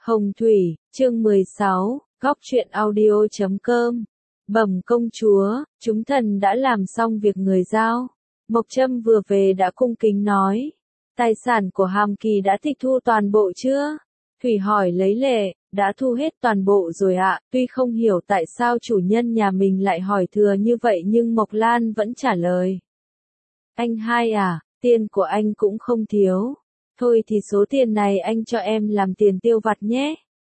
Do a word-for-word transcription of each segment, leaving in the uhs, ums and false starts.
Hồng Thủy, chương mười sáu, góc truyện audio chấm com. Bẩm công chúa, chúng thần đã làm xong việc người giao. Mộc Trâm vừa về đã cung kính nói. Tài sản của Hàm Kỳ đã tịch thu toàn bộ chưa? Thủy hỏi lấy lệ, đã thu hết toàn bộ rồi ạ. Tuy không hiểu tại sao chủ nhân nhà mình lại hỏi thừa như vậy nhưng Mộc Lan vẫn trả lời. Anh hai à, tiền của anh cũng không thiếu. Thôi thì số tiền này anh cho em làm tiền tiêu vặt nhé.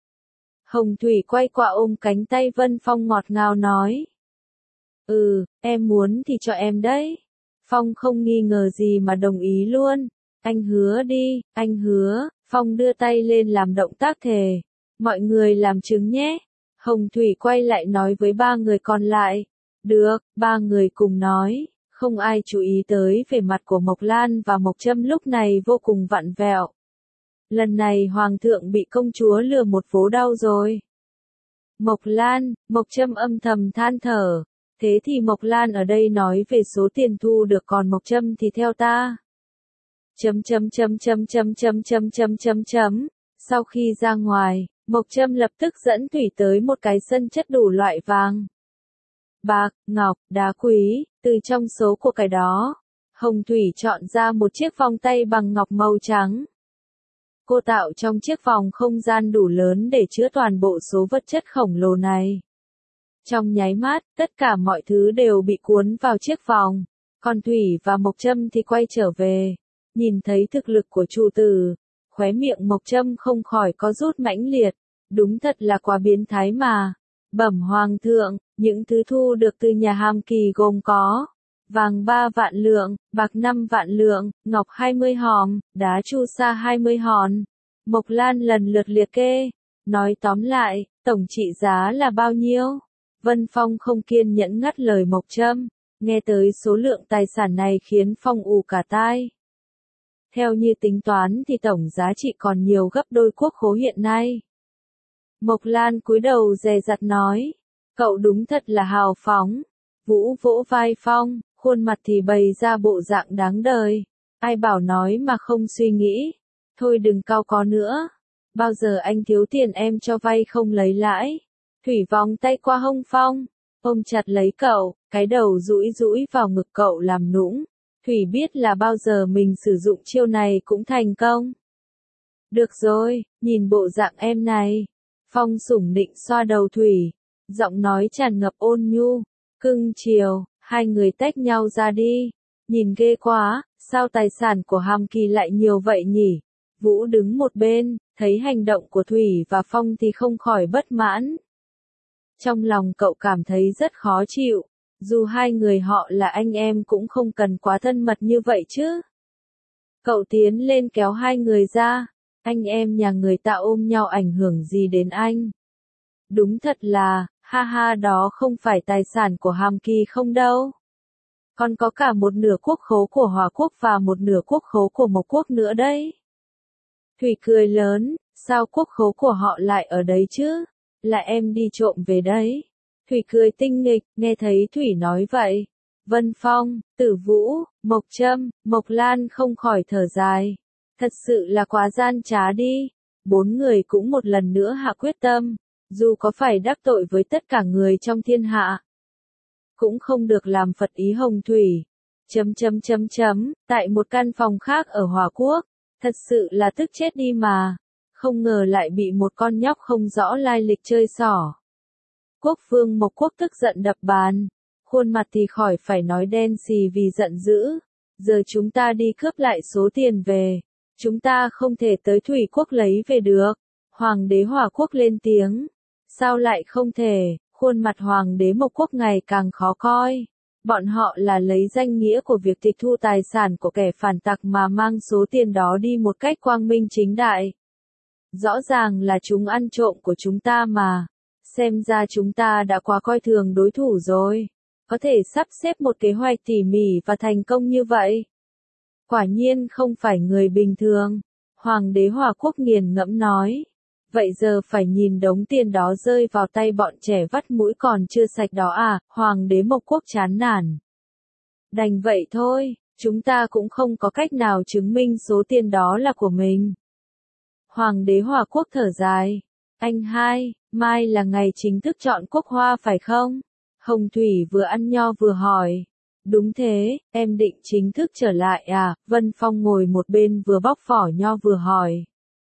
Hồng Thủy quay qua ôm cánh tay Vân Phong ngọt ngào nói. Ừ, em muốn thì cho em đấy. Phong không nghi ngờ gì mà đồng ý luôn. Anh hứa đi, anh hứa. Phong đưa tay lên làm động tác thề. Mọi người làm chứng nhé. Hồng Thủy quay lại nói với ba người còn lại. Được, ba người cùng nói. Không ai chú ý tới vẻ mặt của Mộc Lan và Mộc Trâm lúc này vô cùng vặn vẹo. Lần này Hoàng thượng bị công chúa lừa một vố đau rồi. Mộc Lan, Mộc Trâm âm thầm than thở. Thế thì Mộc Lan ở đây nói về số tiền thu được còn Mộc Trâm thì theo ta. Chấm chấm chấm chấm chấm chấm chấm chấm chấm chấm. Sau khi ra ngoài, Mộc Trâm lập tức dẫn Thủy tới một cái sân chất đủ loại vàng, bạc, ngọc, đá quý. Từ trong số của cái đó, Hồng Thủy chọn ra một chiếc vòng tay bằng ngọc màu trắng. Cô tạo trong chiếc vòng không gian đủ lớn để chứa toàn bộ số vật chất khổng lồ này. Trong nháy mắt, tất cả mọi thứ đều bị cuốn vào chiếc vòng. Còn Thủy và Mộc Trâm thì quay trở về. Nhìn thấy thực lực của chủ tử, khóe miệng Mộc Trâm không khỏi có rút mãnh liệt. Đúng thật là quá biến thái mà. Bẩm Hoàng thượng, những thứ thu được từ nhà Hàm Kỳ gồm có vàng ba vạn lượng, bạc năm vạn lượng, ngọc hai mươi hòm, đá chu sa hai mươi hòn. Mộc Lan lần lượt liệt kê, nói tóm lại, tổng trị giá là bao nhiêu? Vân Phong không kiên nhẫn ngắt lời Mộc Trâm, nghe tới số lượng tài sản này khiến Phong ù cả tai. Theo như tính toán thì tổng giá trị còn nhiều gấp đôi quốc khố hiện nay. Mộc Lan cúi đầu dè dặt nói, cậu đúng thật là hào phóng. Vũ vỗ vai Phong, khuôn mặt thì bày ra bộ dạng đáng đời. Ai bảo nói mà không suy nghĩ. Thôi đừng cau có nữa. Bao giờ anh thiếu tiền em cho vay không lấy lãi. Thủy vòng tay qua hông Phong, ôm chặt lấy cậu, cái đầu rũi rũi vào ngực cậu làm nũng. Thủy biết là bao giờ mình sử dụng chiêu này cũng thành công. Được rồi, nhìn bộ dạng em này. Phong sủng nịnh xoa đầu Thủy, giọng nói tràn ngập ôn nhu, cưng chiều. Hai người tách nhau ra đi. Nhìn ghê quá, sao tài sản của Hàm Kỳ lại nhiều vậy nhỉ? Vũ đứng một bên, thấy hành động của Thủy và Phong thì không khỏi bất mãn. Trong lòng cậu cảm thấy rất khó chịu, dù hai người họ là anh em cũng không cần quá thân mật như vậy chứ. Cậu tiến lên kéo hai người ra, anh em nhà người ta ôm nhau ảnh hưởng gì đến anh. Đúng thật là, ha ha đó không phải tài sản của Hàm Kỳ không đâu. Còn có cả một nửa quốc khố của Hòa quốc và một nửa quốc khố của Mộc quốc nữa đấy. Thủy cười lớn, sao quốc khố của họ lại ở đấy chứ? Là em đi trộm về đấy. Thủy cười tinh nghịch, nghe thấy Thủy nói vậy. Vân Phong, Tử Vũ, Mộc Trâm, Mộc Lan không khỏi thở dài. Thật sự là quá gian trá đi. Bốn người cũng một lần nữa hạ quyết tâm. Dù có phải đắc tội với tất cả người trong thiên hạ, cũng không được làm phật ý Hồng Thủy. Chấm chấm chấm chấm, tại một căn phòng khác ở Hòa quốc, thật sự là tức chết đi mà. Không ngờ lại bị một con nhóc không rõ lai lịch chơi xỏ. Quốc vương Mộc quốc tức giận đập bàn, khuôn mặt thì khỏi phải nói đen xì vì giận dữ. Giờ chúng ta đi cướp lại số tiền về, chúng ta không thể tới Thủy quốc lấy về được. Hoàng đế Hòa quốc lên tiếng. Sao lại không thể? Khuôn mặt Hoàng đế Mộc quốc ngày càng khó coi. Bọn họ là lấy danh nghĩa của việc tịch thu tài sản của kẻ phản tặc mà mang số tiền đó đi một cách quang minh chính đại. Rõ ràng là chúng ăn trộm của chúng ta mà. Xem ra chúng ta đã quá coi thường đối thủ rồi. Có thể sắp xếp một kế hoạch tỉ mỉ và thành công như vậy. Quả nhiên không phải người bình thường. Hoàng đế Hòa quốc nghiền ngẫm nói. Vậy giờ phải nhìn đống tiền đó rơi vào tay bọn trẻ vắt mũi còn chưa sạch đó à? Hoàng đế Mộc quốc chán nản. Đành vậy thôi, chúng ta cũng không có cách nào chứng minh số tiền đó là của mình. Hoàng đế Hòa Quốc thở dài. Anh hai, mai là ngày chính thức chọn quốc hoa phải không? Hồng Thủy vừa ăn nho vừa hỏi. Đúng thế, em định chính thức trở lại à? Vân Phong ngồi một bên vừa bóc vỏ nho vừa hỏi.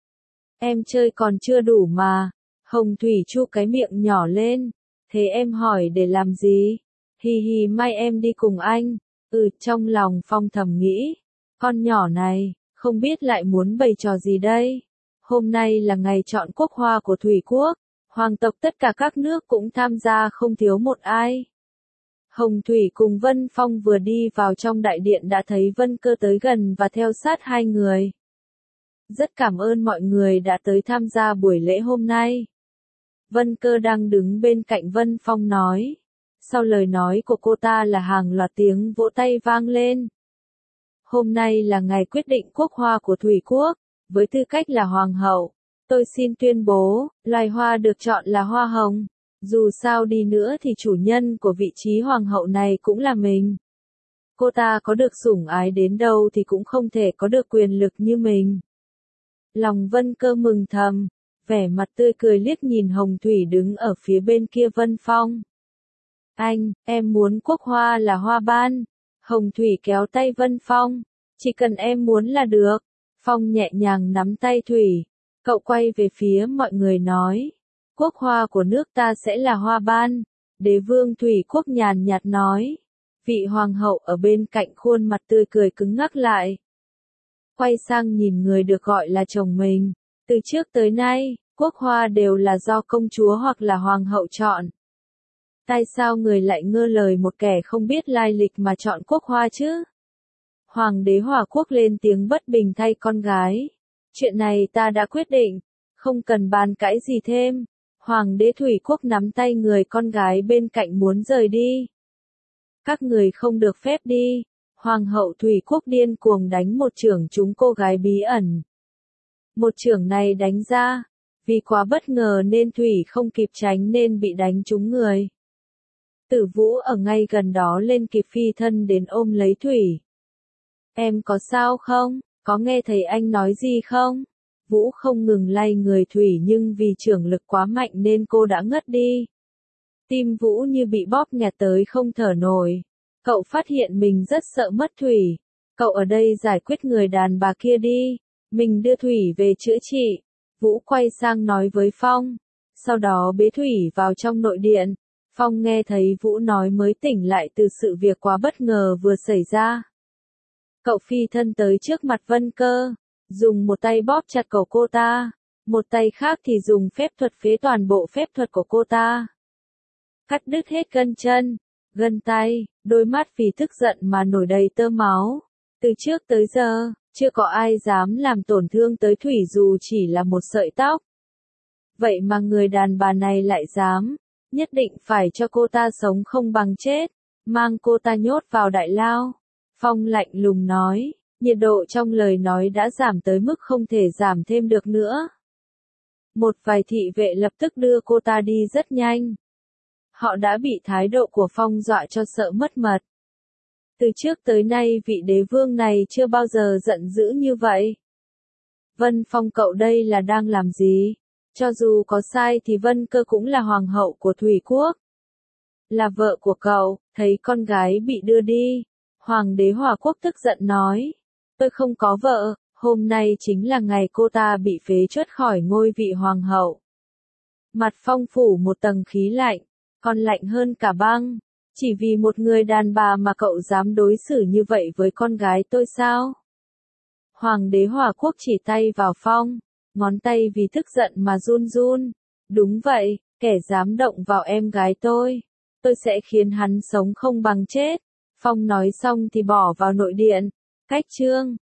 Em chơi còn chưa đủ mà. Hồng Thủy chu cái miệng nhỏ lên. Thế em hỏi để làm gì? Hì hì mai em đi cùng anh. Ừ, trong lòng Phong thầm nghĩ. Con nhỏ này, không biết lại muốn bày trò gì đây? Hôm nay là ngày chọn quốc hoa của Thủy Quốc. Hoàng tộc tất cả các nước cũng tham gia không thiếu một ai. Hồng Thủy cùng Vân Phong vừa đi vào trong đại điện đã thấy Vân Cơ tới gần và theo sát hai người. Rất cảm ơn mọi người đã tới tham gia buổi lễ hôm nay. Vân Cơ đang đứng bên cạnh Vân Phong nói. Sau lời nói của cô ta là hàng loạt tiếng vỗ tay vang lên. Hôm nay là ngày quyết định quốc hoa của Thủy Quốc. Với tư cách là hoàng hậu, tôi xin tuyên bố, loài hoa được chọn là hoa hồng. Dù sao đi nữa thì chủ nhân của vị trí hoàng hậu này cũng là mình. Cô ta có được sủng ái đến đâu thì cũng không thể có được quyền lực như mình. Lòng Vân Cơ mừng thầm, vẻ mặt tươi cười liếc nhìn Hồng Thủy đứng ở phía bên kia Vân Phong. Anh, em muốn quốc hoa là hoa ban. Hồng Thủy kéo tay Vân Phong. Chỉ cần em muốn là được. Phong nhẹ nhàng nắm tay Thủy. Cậu quay về phía mọi người nói. Quốc hoa của nước ta sẽ là hoa ban. Đế vương Thủy Quốc nhàn nhạt nói. Vị hoàng hậu ở bên cạnh khuôn mặt tươi cười cứng ngắc lại. Quay sang nhìn người được gọi là chồng mình. Từ trước tới nay, quốc hoa đều là do công chúa hoặc là hoàng hậu chọn. Tại sao người lại ngơ lời một kẻ không biết lai lịch mà chọn quốc hoa chứ? Hoàng đế Hòa Quốc lên tiếng bất bình thay con gái. Chuyện này ta đã quyết định, không cần bàn cãi gì thêm. Hoàng đế Thủy Quốc nắm tay người con gái bên cạnh muốn rời đi. Các người không được phép đi. Hoàng hậu Thủy Quốc điên cuồng đánh một chưởng trúng cô gái bí ẩn. Một chưởng này đánh ra, vì quá bất ngờ nên Thủy không kịp tránh nên bị đánh trúng người. Tử Vũ ở ngay gần đó lên kịp phi thân đến ôm lấy Thủy. Em có sao không? Có nghe thấy anh nói gì không? Vũ không ngừng lay người Thủy nhưng vì chưởng lực quá mạnh nên cô đã ngất đi. Tim Vũ như bị bóp nghẹt tới không thở nổi. Cậu phát hiện mình rất sợ mất Thủy. Cậu ở đây giải quyết người đàn bà kia đi. Mình đưa Thủy về chữa trị. Vũ quay sang nói với Phong. Sau đó bế Thủy vào trong nội điện. Phong nghe thấy Vũ nói mới tỉnh lại từ sự việc quá bất ngờ vừa xảy ra. Cậu phi thân tới trước mặt Vân Cơ, dùng một tay bóp chặt cổ cô ta, một tay khác thì dùng phép thuật phế toàn bộ phép thuật của cô ta. Cắt đứt hết gân chân, gân tay, đôi mắt vì tức giận mà nổi đầy tơ máu. Từ trước tới giờ, chưa có ai dám làm tổn thương tới Thủy dù chỉ là một sợi tóc. Vậy mà người đàn bà này lại dám, nhất định phải cho cô ta sống không bằng chết, mang cô ta nhốt vào đại lao. Phong lạnh lùng nói, nhiệt độ trong lời nói đã giảm tới mức không thể giảm thêm được nữa. Một vài thị vệ lập tức đưa cô ta đi rất nhanh. Họ đã bị thái độ của Phong dọa cho sợ mất mật. Từ trước tới nay vị đế vương này chưa bao giờ giận dữ như vậy. Vân Phong cậu đây là đang làm gì? Cho dù có sai thì Vân Cơ cũng là hoàng hậu của Thủy Quốc. Là vợ của cậu, thấy con gái bị đưa đi. Hoàng đế Hòa Quốc tức giận nói. Tôi không có vợ, hôm nay chính là ngày cô ta bị phế truất khỏi ngôi vị hoàng hậu. Mặt Phong phủ một tầng khí lạnh, còn lạnh hơn cả băng. Chỉ vì một người đàn bà mà cậu dám đối xử như vậy với con gái tôi sao? Hoàng đế Hòa Quốc chỉ tay vào Phong, ngón tay vì tức giận mà run run. Đúng vậy, kẻ dám động vào em gái tôi, tôi sẽ khiến hắn sống không bằng chết. Phong nói xong thì bỏ vào nội điện. Cách chương